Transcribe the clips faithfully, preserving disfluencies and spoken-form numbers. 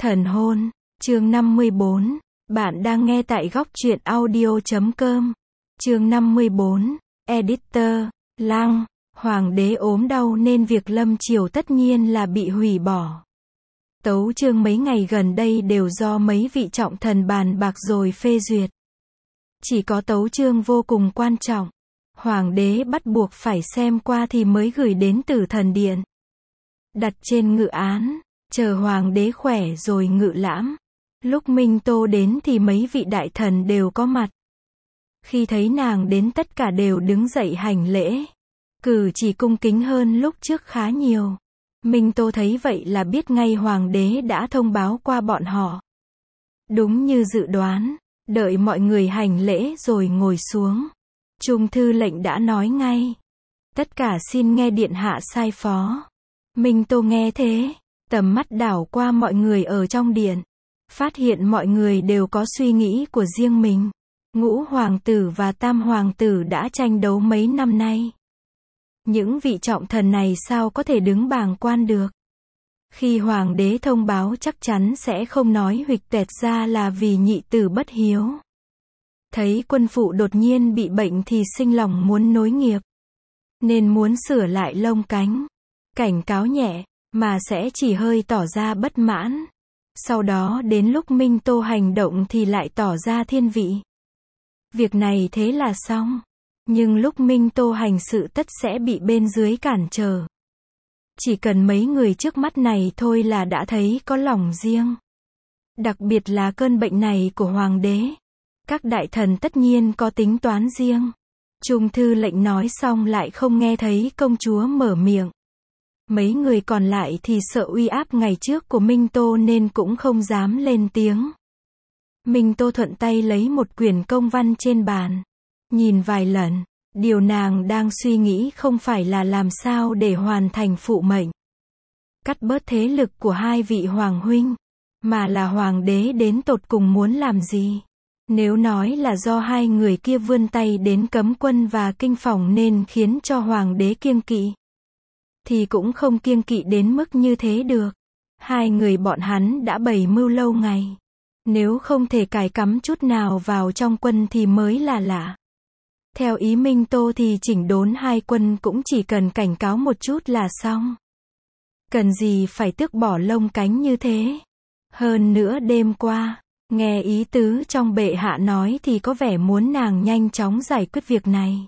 Thần hôn, chương năm mươi bốn. Bạn đang nghe tại góc truyện audio chấm com. Chương năm mươi bốn. Editor, Lăng, Hoàng đế ốm đau nên việc lâm triều tất nhiên là bị hủy bỏ. Tấu chương mấy ngày gần đây đều do mấy vị trọng thần bàn bạc rồi phê duyệt. Chỉ có tấu chương vô cùng quan trọng, Hoàng đế bắt buộc phải xem qua thì mới gửi đến Tử Thần Điện. Đặt trên ngự án, chờ Hoàng đế khỏe rồi ngự lãm. Lúc Minh Tô đến thì mấy vị đại thần đều có mặt. Khi thấy nàng đến tất cả đều đứng dậy hành lễ. Cử chỉ cung kính hơn lúc trước khá nhiều. Minh Tô thấy vậy là biết ngay Hoàng đế đã thông báo qua bọn họ. Đúng như dự đoán, đợi mọi người hành lễ rồi ngồi xuống. Trung thư lệnh đã nói ngay. Tất cả xin nghe điện hạ sai phó. Minh Tô nghe thế, tầm mắt đảo qua mọi người ở trong điện. Phát hiện mọi người đều có suy nghĩ của riêng mình. Ngũ hoàng tử và tam hoàng tử đã tranh đấu mấy năm nay. Những vị trọng thần này sao có thể đứng bàng quan được. Khi hoàng đế thông báo chắc chắn sẽ không nói huỵch toẹt ra là vì nhị tử bất hiếu. Thấy quân phụ đột nhiên bị bệnh thì sinh lòng muốn nối nghiệp. Nên muốn sửa lại lông cánh. Cảnh cáo nhẹ, mà sẽ chỉ hơi tỏ ra bất mãn. Sau đó đến lúc Minh Tô hành động thì lại tỏ ra thiên vị. Việc này thế là xong. Nhưng lúc Minh Tô hành sự tất sẽ bị bên dưới cản trở. Chỉ cần mấy người trước mắt này thôi là đã thấy có lòng riêng. Đặc biệt là cơn bệnh này của hoàng đế. Các đại thần tất nhiên có tính toán riêng. Trung thư lệnh nói xong lại không nghe thấy công chúa mở miệng. Mấy người còn lại thì sợ uy áp ngày trước của Minh Tô nên cũng không dám lên tiếng. Minh Tô thuận tay lấy một quyển công văn trên bàn. Nhìn vài lần, điều nàng đang suy nghĩ không phải là làm sao để hoàn thành phụ mệnh. Cắt bớt thế lực của hai vị hoàng huynh, mà là hoàng đế đến tột cùng muốn làm gì. Nếu nói là do hai người kia vươn tay đến cấm quân và kinh phòng nên khiến cho hoàng đế kiêng kỵ. Thì cũng không kiêng kỵ đến mức như thế được. Hai người bọn hắn đã bày mưu lâu ngày. Nếu không thể cài cắm chút nào vào trong quân thì mới là lạ. Theo ý Minh Tô thì chỉnh đốn hai quân cũng chỉ cần cảnh cáo một chút là xong. Cần gì phải tước bỏ lông cánh như thế. Hơn nữa đêm qua, nghe ý tứ trong bệ hạ nói thì có vẻ muốn nàng nhanh chóng giải quyết việc này.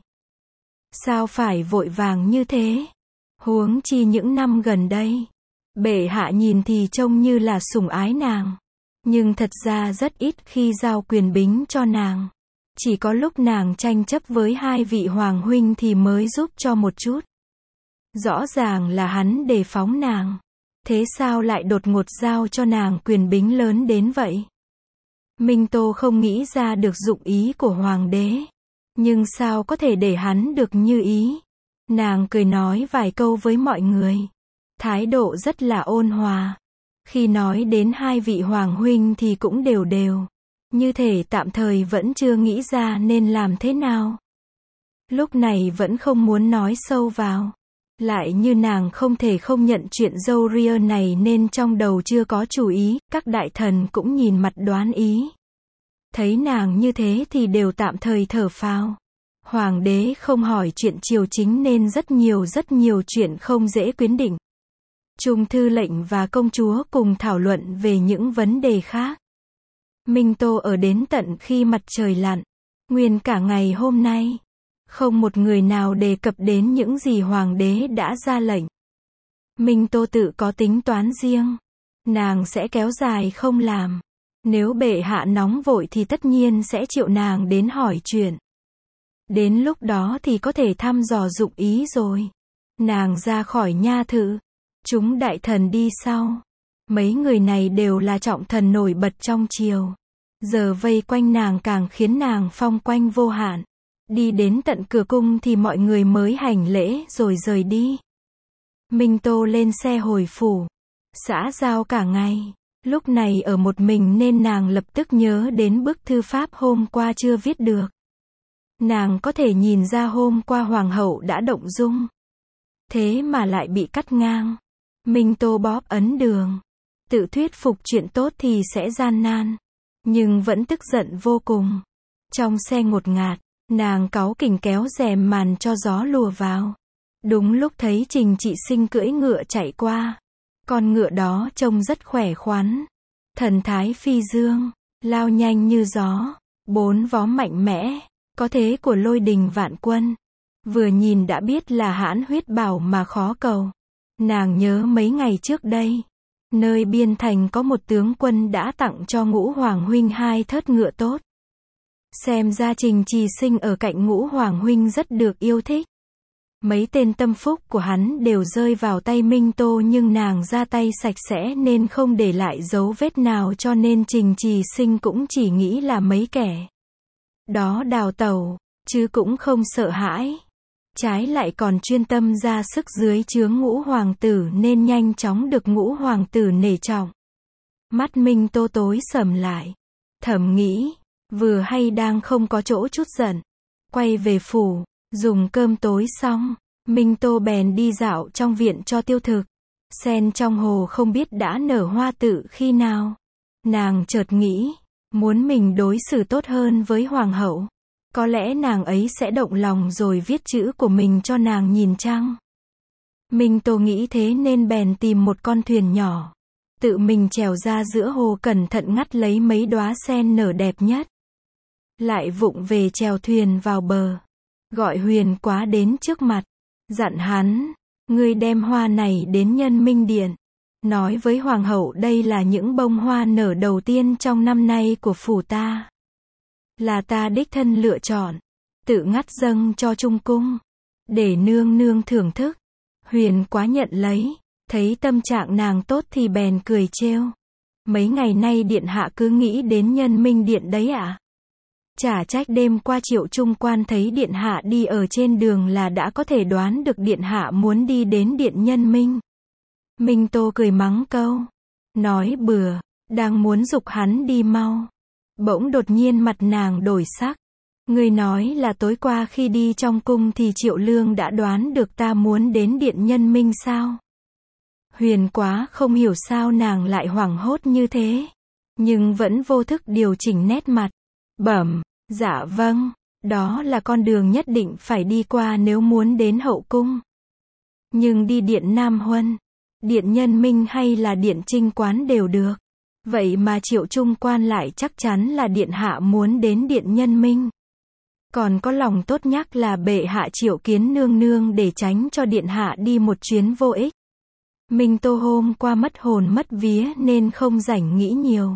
Sao phải vội vàng như thế? Huống chi những năm gần đây, bệ hạ nhìn thì trông như là sủng ái nàng. Nhưng thật ra rất ít khi giao quyền bính cho nàng. Chỉ có lúc nàng tranh chấp với hai vị hoàng huynh thì mới giúp cho một chút. Rõ ràng là hắn đề phóng nàng. Thế sao lại đột ngột giao cho nàng quyền bính lớn đến vậy? Minh Tô không nghĩ ra được dụng ý của hoàng đế. Nhưng sao có thể để hắn được như ý? Nàng cười nói vài câu với mọi người. Thái độ rất là ôn hòa. Khi nói đến hai vị hoàng huynh thì cũng đều đều. Như thể tạm thời vẫn chưa nghĩ ra nên làm thế nào. Lúc này vẫn không muốn nói sâu vào. Lại như nàng không thể không nhận chuyện dâu ria này nên trong đầu chưa có chủ ý. Các đại thần cũng nhìn mặt đoán ý. Thấy nàng như thế thì đều tạm thời thở phào. Hoàng đế không hỏi chuyện triều chính nên rất nhiều rất nhiều chuyện không dễ quyết định. Trung thư lệnh và công chúa cùng thảo luận về những vấn đề khác. Minh Tô ở đến tận khi mặt trời lặn. Nguyên cả ngày hôm nay, không một người nào đề cập đến những gì hoàng đế đã ra lệnh. Minh Tô tự có tính toán riêng. Nàng sẽ kéo dài không làm. Nếu bệ hạ nóng vội thì tất nhiên sẽ triệu nàng đến hỏi chuyện. Đến lúc đó thì có thể thăm dò dụng ý rồi. Nàng ra khỏi nha thự. Chúng đại thần đi sau. Mấy người này đều là trọng thần nổi bật trong triều. Giờ vây quanh nàng càng khiến nàng phong quanh vô hạn. Đi đến tận cửa cung thì mọi người mới hành lễ rồi rời đi. Minh Tô lên xe hồi phủ. Xã giao cả ngày. Lúc này ở một mình nên nàng lập tức nhớ đến bức thư pháp hôm qua chưa viết được. Nàng có thể nhìn ra hôm qua hoàng hậu đã động dung. Thế mà lại bị cắt ngang. Minh Tô bóp ấn đường. Tự thuyết phục chuyện tốt thì sẽ gian nan. Nhưng vẫn tức giận vô cùng. Trong xe ngột ngạt, nàng cáu kỉnh kéo rèm màn cho gió lùa vào. Đúng lúc thấy Trình Trị Sinh cưỡi ngựa chạy qua. Con ngựa đó trông rất khỏe khoắn. Thần thái phi dương, lao nhanh như gió, bốn vó mạnh mẽ, có thế của lôi đình vạn quân. Vừa nhìn đã biết là hãn huyết bảo mà khó cầu. Nàng nhớ mấy ngày trước đây, nơi biên thành có một tướng quân đã tặng cho Ngũ Hoàng huynh hai thớt ngựa tốt. Xem ra Trình Trì Sinh ở cạnh Ngũ Hoàng huynh rất được yêu thích. Mấy tên tâm phúc của hắn đều rơi vào tay Minh Tô, nhưng nàng ra tay sạch sẽ nên không để lại dấu vết nào, cho nên Trình Trì Sinh cũng chỉ nghĩ là mấy kẻ đó đào tẩu, chứ cũng không sợ hãi. Trái lại còn chuyên tâm ra sức dưới trướng Ngũ Hoàng tử nên nhanh chóng được Ngũ Hoàng tử nể trọng. Mắt Minh Tô tối sầm lại. Thầm nghĩ, vừa hay đang không có chỗ chút giận. Quay về phủ, dùng cơm tối xong, Minh Tô bèn đi dạo trong viện cho tiêu thực. Sen trong hồ không biết đã nở hoa tự khi nào. Nàng chợt nghĩ, muốn mình đối xử tốt hơn với hoàng hậu. Có lẽ nàng ấy sẽ động lòng rồi viết chữ của mình cho nàng nhìn chăng? Minh Tô nghĩ thế nên bèn tìm một con thuyền nhỏ. Tự mình trèo ra giữa hồ, cẩn thận ngắt lấy mấy đóa sen nở đẹp nhất. Lại vụng về trèo thuyền vào bờ. Gọi Huyền Quá đến trước mặt. Dặn hắn, ngươi đem hoa này đến Nhân Minh Điện. Nói với hoàng hậu đây là những bông hoa nở đầu tiên trong năm nay của phủ ta. Là ta đích thân lựa chọn. Tự ngắt dâng cho trung cung. Để nương nương thưởng thức. Huyền Quá nhận lấy. Thấy tâm trạng nàng tốt thì bèn cười trêu. Mấy ngày nay điện hạ cứ nghĩ đến Nhân Minh Điện đấy ạ? À? Chả trách đêm qua Triệu Trung quan thấy điện hạ đi ở trên đường là đã có thể đoán được điện hạ muốn đi đến điện Nhân Minh. Minh Tô cười mắng câu. Nói bừa, đang muốn giục hắn đi mau. Bỗng đột nhiên mặt nàng đổi sắc. Ngươi nói là tối qua khi đi trong cung thì Triệu Lương đã đoán được ta muốn đến điện Nhân Minh sao? Huyền Quá không hiểu sao nàng lại hoảng hốt như thế. Nhưng vẫn vô thức điều chỉnh nét mặt. Bẩm, dạ vâng, đó là con đường nhất định phải đi qua nếu muốn đến hậu cung. Nhưng đi điện Nam Huân, điện Nhân Minh hay là điện Trinh Quán đều được. Vậy mà Triệu Trung quan lại chắc chắn là điện hạ muốn đến điện Nhân Minh. Còn có lòng tốt nhắc là bệ hạ triệu kiến nương nương để tránh cho điện hạ đi một chuyến vô ích. Minh Tô hôm qua mất hồn mất vía nên không rảnh nghĩ nhiều.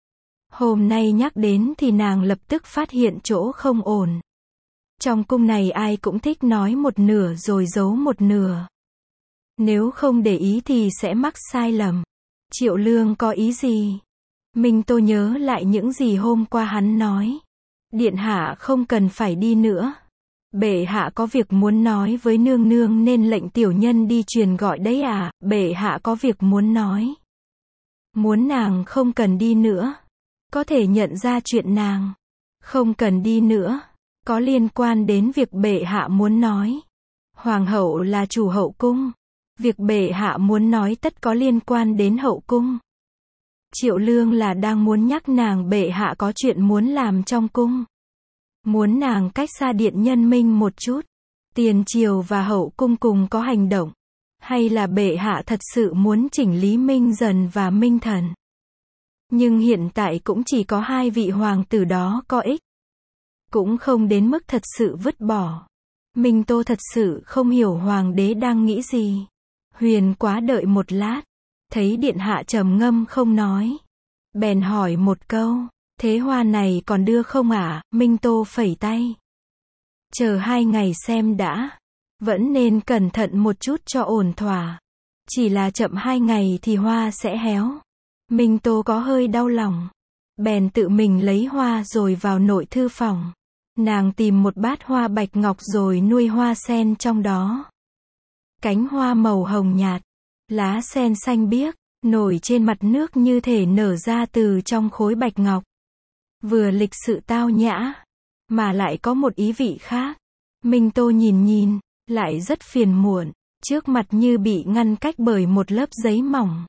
Hôm nay nhắc đến thì nàng lập tức phát hiện chỗ không ổn. Trong cung này ai cũng thích nói một nửa rồi giấu một nửa. Nếu không để ý thì sẽ mắc sai lầm. Triệu Lương có ý gì? Minh Tô nhớ lại những gì hôm qua hắn nói. Điện hạ không cần phải đi nữa. Bệ hạ có việc muốn nói với nương nương nên lệnh tiểu nhân đi truyền gọi đấy à? Bệ hạ có việc muốn nói. Muốn nàng không cần đi nữa. Có thể nhận ra chuyện nàng không cần đi nữa có liên quan đến việc bệ hạ muốn nói. Hoàng hậu là chủ hậu cung. Việc bệ hạ muốn nói tất có liên quan đến hậu cung. Triệu Lương là đang muốn nhắc nàng bệ hạ có chuyện muốn làm trong cung. Muốn nàng cách xa điện Nhân Minh một chút. Tiền triều và hậu cung cùng có hành động. Hay là bệ hạ thật sự muốn chỉnh lý Minh Dần và Minh Thần. Nhưng hiện tại cũng chỉ có hai vị hoàng tử đó có ích. Cũng không đến mức thật sự vứt bỏ. Minh Tô thật sự không hiểu hoàng đế đang nghĩ gì. Huyền Quá đợi một lát. Thấy điện hạ trầm ngâm không nói. Bèn hỏi một câu. Thế hoa này còn đưa không ạ? À? Minh Tô phẩy tay. Chờ hai ngày xem đã. Vẫn nên cẩn thận một chút cho ổn thỏa. Chỉ là chậm hai ngày thì hoa sẽ héo. Minh Tô có hơi đau lòng. Bèn tự mình lấy hoa rồi vào nội thư phòng. Nàng tìm một bát hoa bạch ngọc rồi nuôi hoa sen trong đó. Cánh hoa màu hồng nhạt. Lá sen xanh biếc. Nổi trên mặt nước như thể nở ra từ trong khối bạch ngọc. Vừa lịch sự tao nhã. Mà lại có một ý vị khác. Minh Tô nhìn nhìn. Lại rất phiền muộn. Trước mặt như bị ngăn cách bởi một lớp giấy mỏng.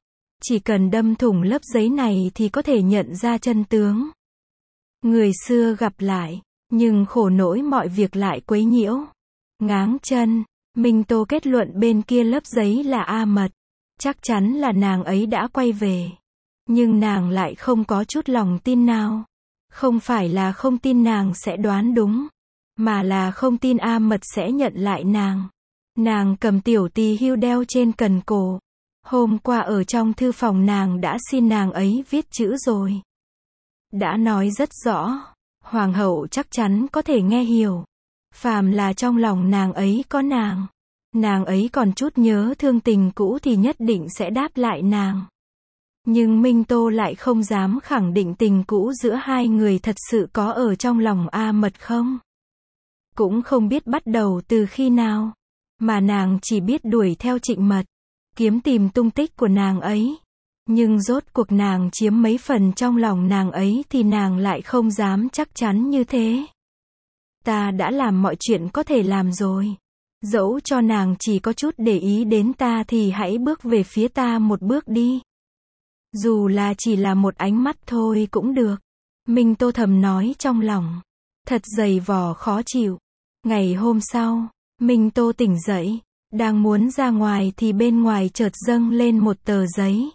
Chỉ cần đâm thủng lớp giấy này thì có thể nhận ra chân tướng. Người xưa gặp lại, nhưng khổ nỗi mọi việc lại quấy nhiễu. Ngáng chân, Minh Tô kết luận bên kia lớp giấy là A Mật. Chắc chắn là nàng ấy đã quay về. Nhưng nàng lại không có chút lòng tin nào. Không phải là không tin nàng sẽ đoán đúng, mà là không tin A Mật sẽ nhận lại nàng. Nàng cầm tiểu tỳ hưu đeo trên cần cổ. Hôm qua ở trong thư phòng nàng đã xin nàng ấy viết chữ rồi. Đã nói rất rõ, hoàng hậu chắc chắn có thể nghe hiểu. Phàm là trong lòng nàng ấy có nàng, nàng ấy còn chút nhớ thương tình cũ thì nhất định sẽ đáp lại nàng. Nhưng Minh Tô lại không dám khẳng định tình cũ giữa hai người thật sự có ở trong lòng A Mật không. Cũng không biết bắt đầu từ khi nào, mà nàng chỉ biết đuổi theo Trịnh Mật, kiếm tìm tung tích của nàng ấy. Nhưng rốt cuộc nàng chiếm mấy phần trong lòng nàng ấy thì nàng lại không dám chắc chắn như thế. Ta đã làm mọi chuyện có thể làm rồi. Dẫu cho nàng chỉ có chút để ý đến ta thì hãy bước về phía ta một bước đi. Dù là chỉ là một ánh mắt thôi cũng được. Minh Tô thầm nói trong lòng. Thật dày vò khó chịu. Ngày hôm sau, Minh Tô tỉnh dậy. Đang muốn ra ngoài thì bên ngoài chợt dâng lên một tờ giấy.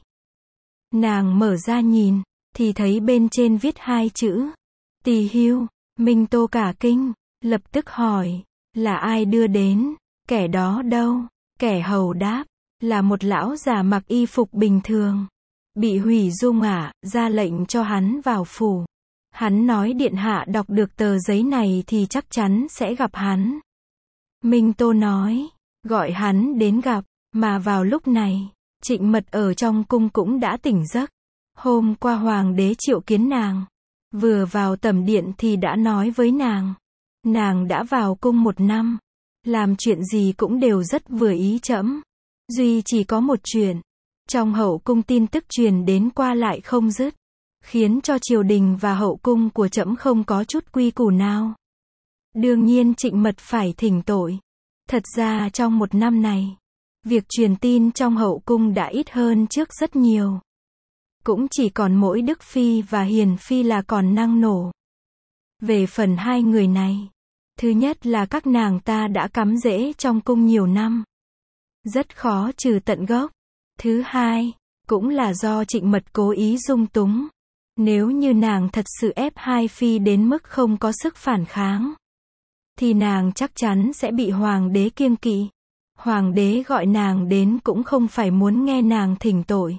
Nàng mở ra nhìn, thì thấy bên trên viết hai chữ. Tỳ hưu. Minh Tô cả kinh, lập tức hỏi. Là ai đưa đến? Kẻ đó đâu? Kẻ hầu đáp. Là một lão già mặc y phục bình thường. Bị hủy dung ạ, ra lệnh cho hắn vào phủ. Hắn nói điện hạ đọc được tờ giấy này thì chắc chắn sẽ gặp hắn. Minh Tô nói, gọi hắn đến gặp, mà vào lúc này, Trịnh Mật ở trong cung cũng đã tỉnh giấc. Hôm qua hoàng đế triệu kiến nàng, vừa vào tẩm điện thì đã nói với nàng. Nàng đã vào cung một năm, làm chuyện gì cũng đều rất vừa ý trẫm. Duy chỉ có một chuyện, trong hậu cung tin tức truyền đến qua lại không dứt, khiến cho triều đình và hậu cung của trẫm không có chút quy củ nào. Đương nhiên Trịnh Mật phải thỉnh tội. Thật ra trong một năm này, việc truyền tin trong hậu cung đã ít hơn trước rất nhiều. Cũng chỉ còn mỗi Đức Phi và Hiền Phi là còn năng nổ. Về phần hai người này, thứ nhất là các nàng ta đã cắm rễ trong cung nhiều năm, rất khó trừ tận gốc. Thứ hai, cũng là do Trịnh Mật cố ý dung túng. Nếu như nàng thật sự ép hai phi đến mức không có sức phản kháng, thì nàng chắc chắn sẽ bị hoàng đế kiêng kỵ. Hoàng đế gọi nàng đến cũng không phải muốn nghe nàng thỉnh tội.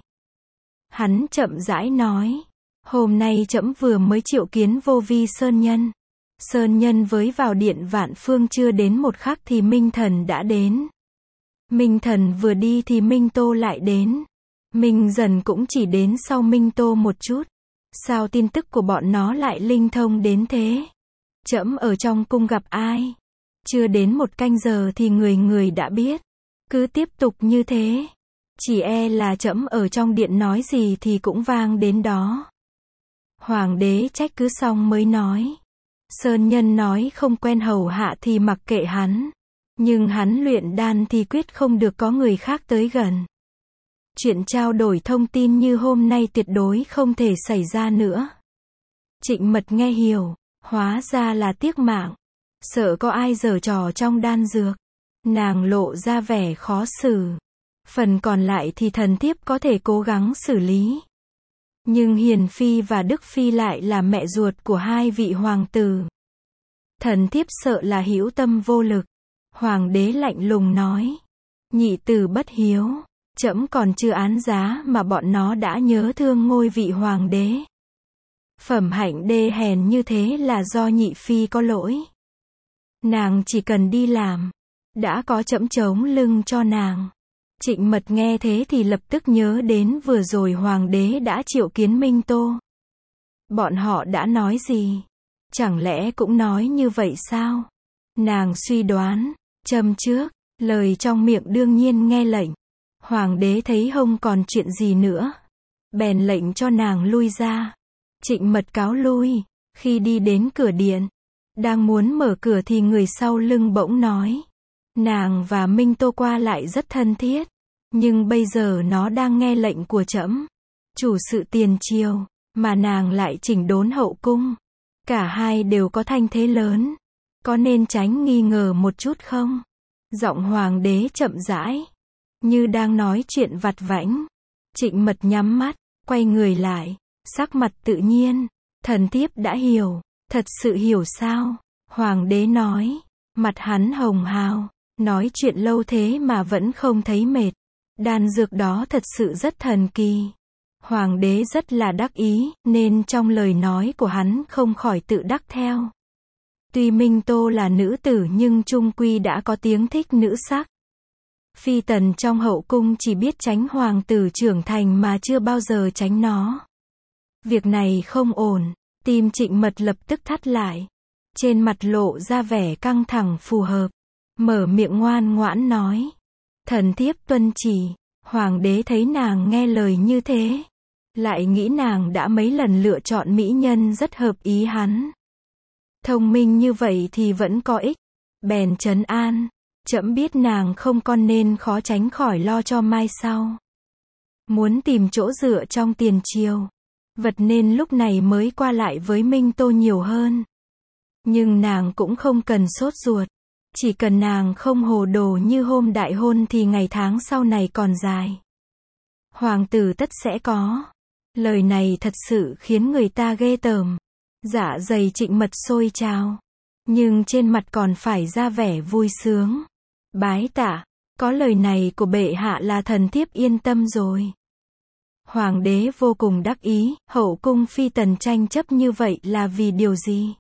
Hắn chậm rãi nói, hôm nay trẫm vừa mới triệu kiến Vô Vi Sơn Nhân. Sơn Nhân với vào điện Vạn Phương chưa đến một khắc thì Minh Thần đã đến. Minh Thần vừa đi thì Minh Tô lại đến. Minh Dần cũng chỉ đến sau Minh Tô một chút. Sao tin tức của bọn nó lại linh thông đến thế? Trẫm ở trong cung gặp ai? Chưa đến một canh giờ thì người người đã biết. Cứ tiếp tục như thế, chỉ e là trẫm ở trong điện nói gì thì cũng vang đến đó. Hoàng đế trách cứ xong mới nói. Sơn Nhân nói không quen hầu hạ thì mặc kệ hắn. Nhưng hắn luyện đan thì quyết không được có người khác tới gần. Chuyện trao đổi thông tin như hôm nay tuyệt đối không thể xảy ra nữa. Trịnh Mật nghe hiểu, hóa ra là tiếc mạng. Sợ có ai giở trò trong đan dược. Nàng lộ ra vẻ khó xử. Phần còn lại thì thần thiếp có thể cố gắng xử lý. Nhưng Hiền Phi và Đức Phi lại là mẹ ruột của hai vị hoàng tử. Thần thiếp sợ là hữu tâm vô lực. Hoàng đế lạnh lùng nói. Nhị tử bất hiếu. Trẫm còn chưa án giá mà bọn nó đã nhớ thương ngôi vị hoàng đế. Phẩm hạnh đê hèn như thế là do nhị phi có lỗi. Nàng chỉ cần đi làm, đã có trẫm chống lưng cho nàng. Trịnh Mật nghe thế thì lập tức nhớ đến vừa rồi hoàng đế đã triệu kiến Minh Tô. Bọn họ đã nói gì? Chẳng lẽ cũng nói như vậy sao? Nàng suy đoán, châm trước, lời trong miệng đương nhiên nghe lệnh. Hoàng đế thấy không còn chuyện gì nữa, bèn lệnh cho nàng lui ra. Trịnh Mật cáo lui, khi đi đến cửa điện, đang muốn mở cửa thì người sau lưng bỗng nói. Nàng và Minh Tô qua lại rất thân thiết. Nhưng bây giờ nó đang nghe lệnh của trẫm, chủ sự tiền triều, mà nàng lại chỉnh đốn hậu cung. Cả hai đều có thanh thế lớn. Có nên tránh nghi ngờ một chút không? Giọng hoàng đế chậm rãi, như đang nói chuyện vặt vãnh. Trịnh Mật nhắm mắt, quay người lại, sắc mặt tự nhiên. Thần thiếp đã hiểu. Thật sự hiểu sao? Hoàng đế nói. Mặt hắn hồng hào, nói chuyện lâu thế mà vẫn không thấy mệt. Đan dược đó thật sự rất thần kỳ. Hoàng đế rất là đắc ý, nên trong lời nói của hắn không khỏi tự đắc theo. Tuy Minh Tô là nữ tử nhưng chung quy đã có tiếng thích nữ sắc. Phi tần trong hậu cung chỉ biết tránh hoàng tử trưởng thành mà chưa bao giờ tránh nó. Việc này không ổn, tim Trịnh Mật lập tức thắt lại. Trên mặt lộ ra vẻ căng thẳng phù hợp. Mở miệng ngoan ngoãn nói. Thần thiếp tuân chỉ. Hoàng đế thấy nàng nghe lời như thế, lại nghĩ nàng đã mấy lần lựa chọn mỹ nhân rất hợp ý hắn. Thông minh như vậy thì vẫn có ích. Bèn trấn an. Trẫm biết nàng không con nên khó tránh khỏi lo cho mai sau. Muốn tìm chỗ dựa trong tiền triều. Vật nên lúc này mới qua lại với Minh Tô nhiều hơn. Nhưng nàng cũng không cần sốt ruột. Chỉ cần nàng không hồ đồ như hôm đại hôn thì ngày tháng sau này còn dài. Hoàng tử tất sẽ có. Lời này thật sự khiến người ta ghê tởm. Dạ dày Trịnh Mật sôi trào. Nhưng trên mặt còn phải ra vẻ vui sướng. Bái tạ, có lời này của bệ hạ là thần thiếp yên tâm rồi. Hoàng đế vô cùng đắc ý, hậu cung phi tần tranh chấp như vậy là vì điều gì?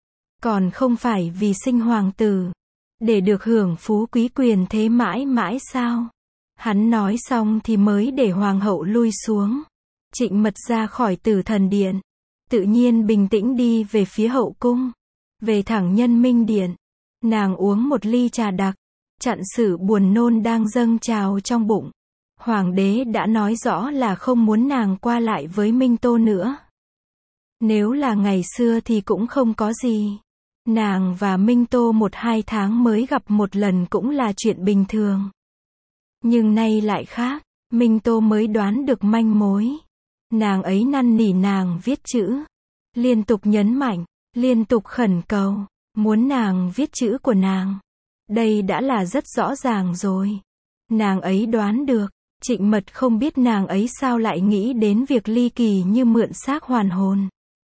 Còn không phải vì sinh hoàng tử, để được hưởng phú quý quyền thế mãi mãi sao? Hắn nói xong thì mới để hoàng hậu lui xuống. Trịnh Mật ra khỏi Tử Thần Điện, tự nhiên bình tĩnh đi về phía hậu cung, về thẳng Nhân Minh Điện. Nàng uống một ly trà đặc, chặn sự buồn nôn đang dâng trào trong bụng. Hoàng đế đã nói rõ là không muốn nàng qua lại với Minh Tô nữa. Nếu là ngày xưa thì cũng không có gì. Nàng và Minh Tô một hai tháng mới gặp một lần cũng là chuyện bình thường. Nhưng nay lại khác, Minh Tô mới đoán được manh mối. Nàng ấy năn nỉ nàng viết chữ, liên tục nhấn mạnh, liên tục khẩn cầu, muốn nàng viết chữ của nàng. Đây đã là rất rõ ràng rồi. Nàng ấy đoán được. Trịnh Mật không biết nàng ấy sao lại nghĩ đến việc ly kỳ như mượn xác hoàn hồn.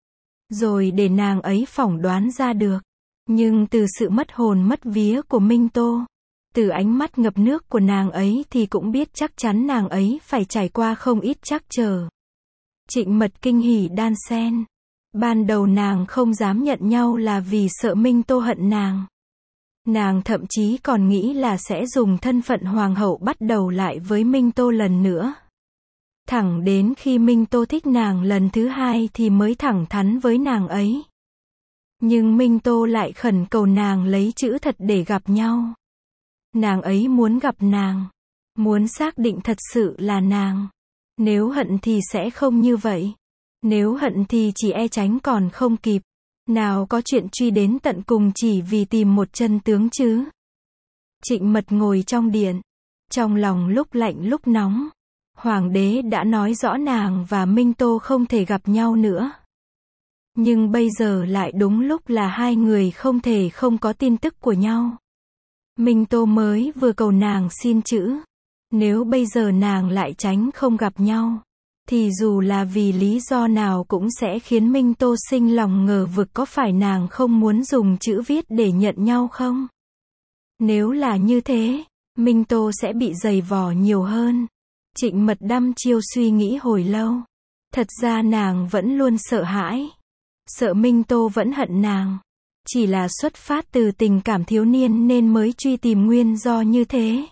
Rồi để nàng ấy phỏng đoán ra được. Nhưng từ sự mất hồn mất vía của Minh Tô, từ ánh mắt ngập nước của nàng ấy thì cũng biết chắc chắn nàng ấy phải trải qua không ít trắc trở. Trịnh Mật kinh hỉ đan xen. Ban đầu nàng không dám nhận nhau là vì sợ Minh Tô hận nàng. Nàng thậm chí còn nghĩ là sẽ dùng thân phận hoàng hậu bắt đầu lại với Minh Tô lần nữa. Thẳng đến khi Minh Tô thích nàng lần thứ hai thì mới thẳng thắn với nàng ấy. Nhưng Minh Tô lại khẩn cầu nàng lấy chữ thật để gặp nhau. Nàng ấy muốn gặp nàng, muốn xác định thật sự là nàng. Nếu hận thì sẽ không như vậy. Nếu hận thì chỉ e tránh còn không kịp. Nào có chuyện truy đến tận cùng chỉ vì tìm một chân tướng chứ. Trịnh Mật ngồi trong điện, trong lòng lúc lạnh lúc nóng. Hoàng đế đã nói rõ nàng và Minh Tô không thể gặp nhau nữa. Nhưng bây giờ lại đúng lúc là hai người không thể không có tin tức của nhau. Minh Tô mới vừa cầu nàng xin chữ. Nếu bây giờ nàng lại tránh không gặp nhau, thì dù là vì lý do nào cũng sẽ khiến Minh Tô sinh lòng ngờ vực có phải nàng không muốn dùng chữ viết để nhận nhau không? Nếu là như thế, Minh Tô sẽ bị giày vò nhiều hơn. Trịnh Mật đăm chiêu suy nghĩ hồi lâu. Thật ra nàng vẫn luôn sợ hãi. Sợ Minh Tô vẫn hận nàng. Chỉ là xuất phát từ tình cảm thiếu niên nên mới truy tìm nguyên do như thế.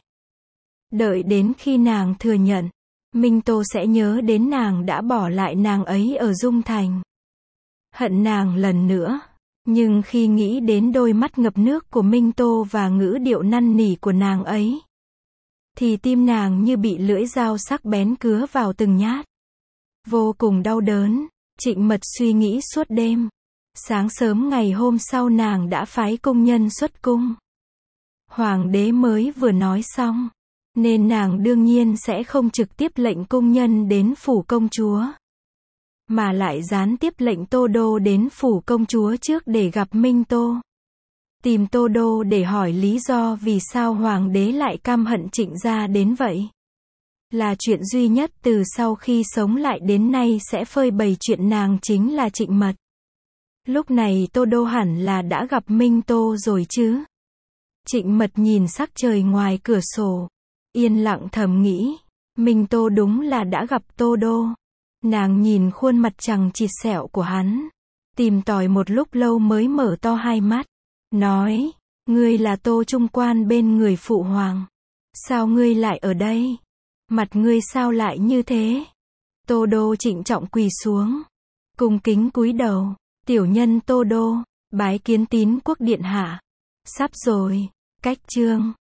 Đợi đến khi nàng thừa nhận, Minh Tô sẽ nhớ đến nàng đã bỏ lại nàng ấy ở Dung Thành. Hận nàng lần nữa. Nhưng khi nghĩ đến đôi mắt ngập nước của Minh Tô và ngữ điệu năn nỉ của nàng ấy, thì tim nàng như bị lưỡi dao sắc bén cứa vào từng nhát. Vô cùng đau đớn. Trịnh Mật suy nghĩ suốt đêm. Sáng sớm ngày hôm sau nàng đã phái cung nhân xuất cung. Hoàng đế mới vừa nói xong, nên nàng đương nhiên sẽ không trực tiếp lệnh cung nhân đến phủ công chúa, mà lại gián tiếp lệnh Tô Đô đến phủ công chúa trước để gặp Minh Tô. Tìm Tô Đô để hỏi lý do vì sao hoàng đế lại căm hận Trịnh gia đến vậy. Là chuyện duy nhất từ sau khi sống lại đến nay sẽ phơi bày chuyện nàng chính là Trịnh Mật. Lúc này Tô Đô hẳn là đã gặp Minh Tô rồi chứ. Trịnh Mật nhìn sắc trời ngoài cửa sổ, yên lặng thầm nghĩ, Minh Tô đúng là đã gặp Tô Đô. Nàng nhìn khuôn mặt chằng chịt sẹo của hắn, tìm tòi một lúc lâu mới mở to hai mắt, nói, ngươi là Tô Trung Quan bên người phụ hoàng. Sao ngươi lại ở đây? Mặt ngươi sao lại như thế? Tô Đô trịnh trọng quỳ xuống, cung kính cúi đầu, tiểu nhân Tô Đô, bái kiến Tín Quốc điện hạ. Sắp rồi, cách chương.